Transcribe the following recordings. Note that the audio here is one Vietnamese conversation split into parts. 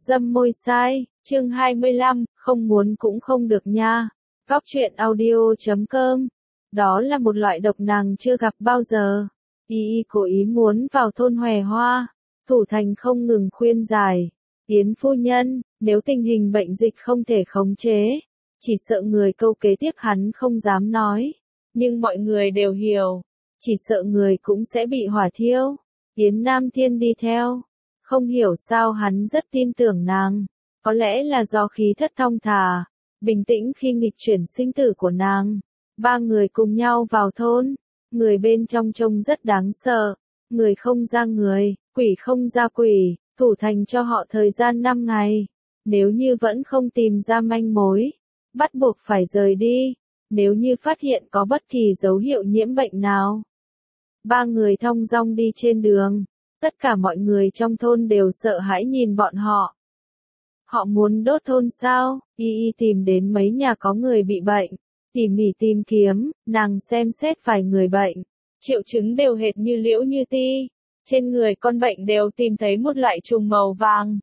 Dâm môi sai, chương 25, không muốn cũng không được nha. Góc truyện audio.com. Đó là một loại độc nàng chưa gặp bao giờ. Y cố ý muốn vào thôn Hòe Hoa. Thủ Thành không ngừng khuyên giải. Yến phu nhân, nếu tình hình bệnh dịch không thể khống chế, chỉ sợ người câu kế tiếp hắn không dám nói. Nhưng mọi người đều hiểu, chỉ sợ người cũng sẽ bị hỏa thiêu. Yến Nam Thiên đi theo. Không hiểu sao hắn rất tin tưởng nàng. Có lẽ là do khí thất thong thả, bình tĩnh khi nghịch chuyển sinh tử của nàng. Ba người cùng nhau vào thôn. Người bên trong trông rất đáng sợ. Người không ra người, quỷ không ra quỷ. Thủ Thành cho họ thời gian 5 ngày. Nếu như vẫn không tìm ra manh mối, bắt buộc phải rời đi. Nếu như phát hiện có bất kỳ dấu hiệu nhiễm bệnh nào. Ba người thong dong đi trên đường. Tất cả mọi người trong thôn đều sợ hãi nhìn bọn họ. Họ muốn đốt thôn sao? Y tìm đến mấy nhà có người bị bệnh. Tỉ mỉ tìm kiếm, nàng xem xét vài người bệnh. Triệu chứng đều hệt như Liễu Như Ti. Trên người con bệnh đều tìm thấy một loại trùng màu vàng.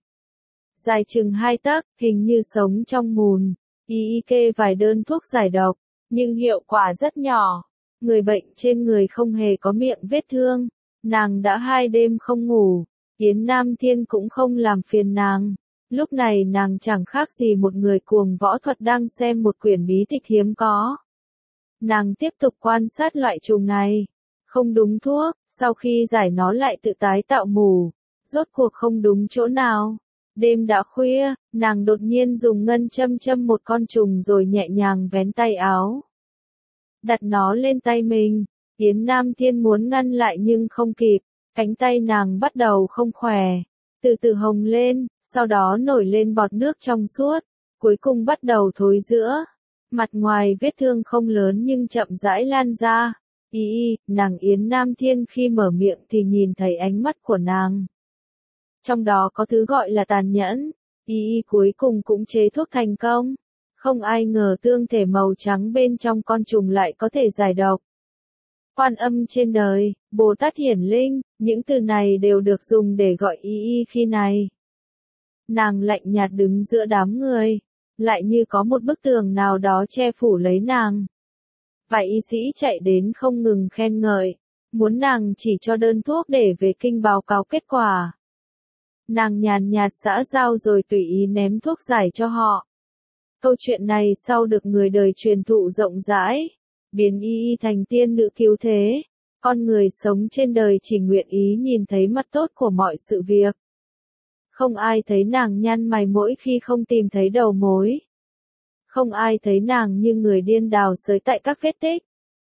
Dài chừng 2 tấc, hình như sống trong mùn. Y kê vài đơn thuốc giải độc, nhưng hiệu quả rất nhỏ. Người bệnh trên người không hề có miệng vết thương. Nàng đã 2 đêm không ngủ. Yến Nam Thiên cũng không làm phiền nàng. Lúc này nàng chẳng khác gì một người cuồng võ thuật đang xem một quyển bí tịch hiếm có. Nàng tiếp tục quan sát loại trùng này. Không đúng thuốc, sau khi giải nó lại tự tái tạo mủ. Rốt cuộc không đúng chỗ nào. Đêm đã khuya, nàng đột nhiên dùng ngân châm châm một con trùng rồi nhẹ nhàng vén tay áo. Đặt nó lên tay mình. Yến Nam Thiên muốn ngăn lại nhưng không kịp. Cánh tay nàng bắt đầu không khỏe. Từ từ hồng lên, sau đó nổi lên bọt nước trong suốt. Cuối cùng bắt đầu thối rữa. Mặt ngoài vết thương không lớn nhưng chậm rãi lan ra. Nàng Yến Nam Thiên khi mở miệng thì nhìn thấy ánh mắt của nàng. Trong đó có thứ gọi là tàn nhẫn. Cuối cùng cũng chế thuốc thành công. Không ai ngờ tương thể màu trắng bên trong con trùng lại có thể giải độc. Quan Âm trên đời, Bồ Tát Hiển Linh, những từ này đều được dùng để gọi khi này. Nàng lạnh nhạt đứng giữa đám người, lại như có một bức tường nào đó che phủ lấy nàng. Vài y sĩ chạy đến không ngừng khen ngợi, muốn nàng chỉ cho đơn thuốc để về kinh báo cáo kết quả. Nàng nhàn nhạt xã giao rồi tùy ý ném thuốc giải cho họ. Câu chuyện này sau được người đời truyền thụ rộng rãi, biến thành tiên nữ cứu thế. Con người sống trên đời chỉ nguyện ý nhìn thấy mặt tốt của mọi sự việc. Không ai thấy nàng nhăn mày mỗi khi không tìm thấy đầu mối. Không ai thấy nàng như người điên đào xới tại các vết tích.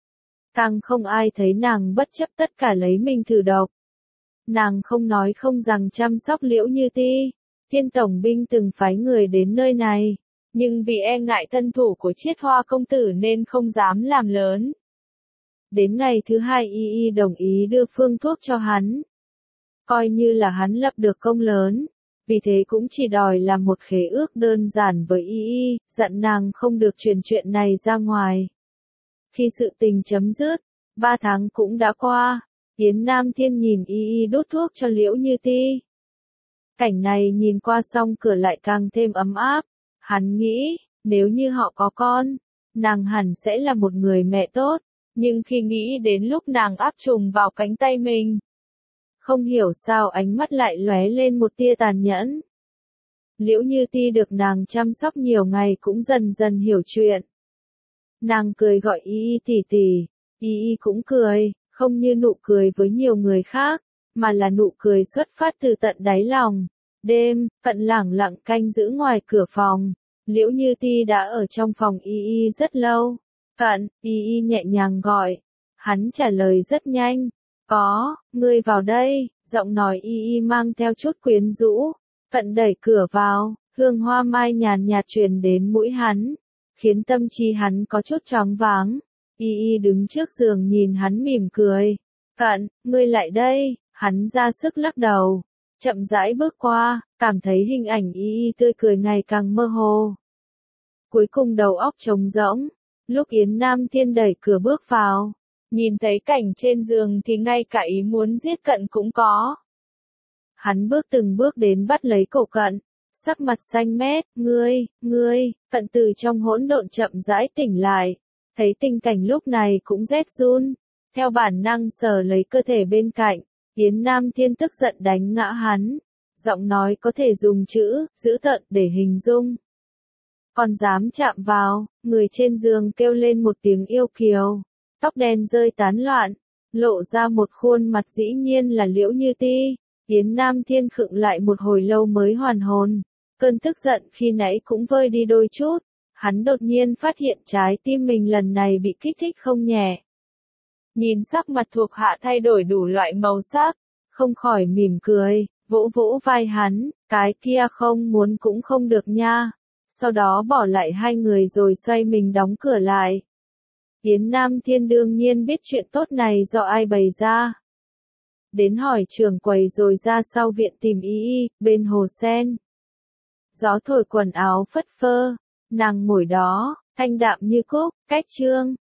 Càng không ai thấy nàng bất chấp tất cả lấy mình thử độc. Nàng không nói không rằng chăm sóc Liễu Như Ti. Thiên tổng binh từng phái người đến nơi này, nhưng vì e ngại thân thủ của Chiết Hoa công tử nên không dám làm lớn. Đến ngày thứ 2 đồng ý đưa phương thuốc cho hắn. Coi như là hắn lập được công lớn, vì thế cũng chỉ đòi làm một khế ước đơn giản với dặn nàng không được truyền chuyện này ra ngoài. Khi sự tình chấm dứt, 3 tháng cũng đã qua, Yến Nam Thiên nhìn đút thuốc cho Liễu Như Ti. Cảnh này nhìn qua xong cửa lại càng thêm ấm áp. Hắn nghĩ, nếu như họ có con, nàng hẳn sẽ là một người mẹ tốt. Nhưng khi nghĩ đến lúc nàng áp trùng vào cánh tay mình, không hiểu sao ánh mắt lại lóe lên một tia tàn nhẫn. Liễu Như Ti được nàng chăm sóc nhiều ngày cũng dần dần hiểu chuyện. Nàng cười gọi tỷ tỷ, cũng cười, không như nụ cười với nhiều người khác, mà là nụ cười xuất phát từ tận đáy lòng. Đêm, Cận lẳng lặng canh giữ ngoài cửa phòng. Liễu Như Ti đã ở trong phòng rất lâu. Cận, nhẹ nhàng gọi. Hắn trả lời rất nhanh. Có, ngươi vào đây. Giọng nói mang theo chút quyến rũ. Cận đẩy cửa vào, hương hoa mai nhàn nhạt truyền đến mũi hắn, khiến tâm trí hắn có chút choáng váng. Đứng trước giường nhìn hắn mỉm cười. Cận, ngươi lại đây. Hắn ra sức lắc đầu. Chậm rãi bước qua, cảm thấy hình ảnh tươi cười ngày càng mơ hồ. Cuối cùng đầu óc trống rỗng. Lúc Yến Nam Thiên đẩy cửa bước vào, nhìn thấy cảnh trên giường thì ngay cả ý muốn giết Cận cũng có. Hắn bước từng bước đến bắt lấy cổ Cận, sắc mặt xanh mét, ngươi, cận từ trong hỗn độn chậm rãi tỉnh lại, thấy tình cảnh lúc này cũng rét run, theo bản năng sờ lấy cơ thể bên cạnh, Yến Nam Thiên tức giận đánh ngã hắn, giọng nói có thể dùng chữ, dữ tợn để hình dung. Còn dám chạm vào, người trên giường kêu lên một tiếng yêu kiều, tóc đen rơi tán loạn, lộ ra một khuôn mặt dĩ nhiên là Liễu Như Ti. Yến Nam Thiên khựng lại một hồi lâu mới hoàn hồn, cơn tức giận khi nãy cũng vơi đi đôi chút, hắn đột nhiên phát hiện trái tim mình lần này bị kích thích không nhẹ. Nhìn sắc mặt thuộc hạ thay đổi đủ loại màu sắc, không khỏi mỉm cười, vỗ vỗ vai hắn, cái kia không muốn cũng không được nha. Sau đó bỏ lại hai người rồi xoay mình đóng cửa lại. Yến Nam Thiên đương nhiên biết chuyện tốt này do ai bày ra. Đến hỏi trưởng quầy rồi ra sau viện tìm y bên hồ sen. Gió thổi quần áo phất phơ, nàng ngồi đó, thanh đạm như cúc, cách trương,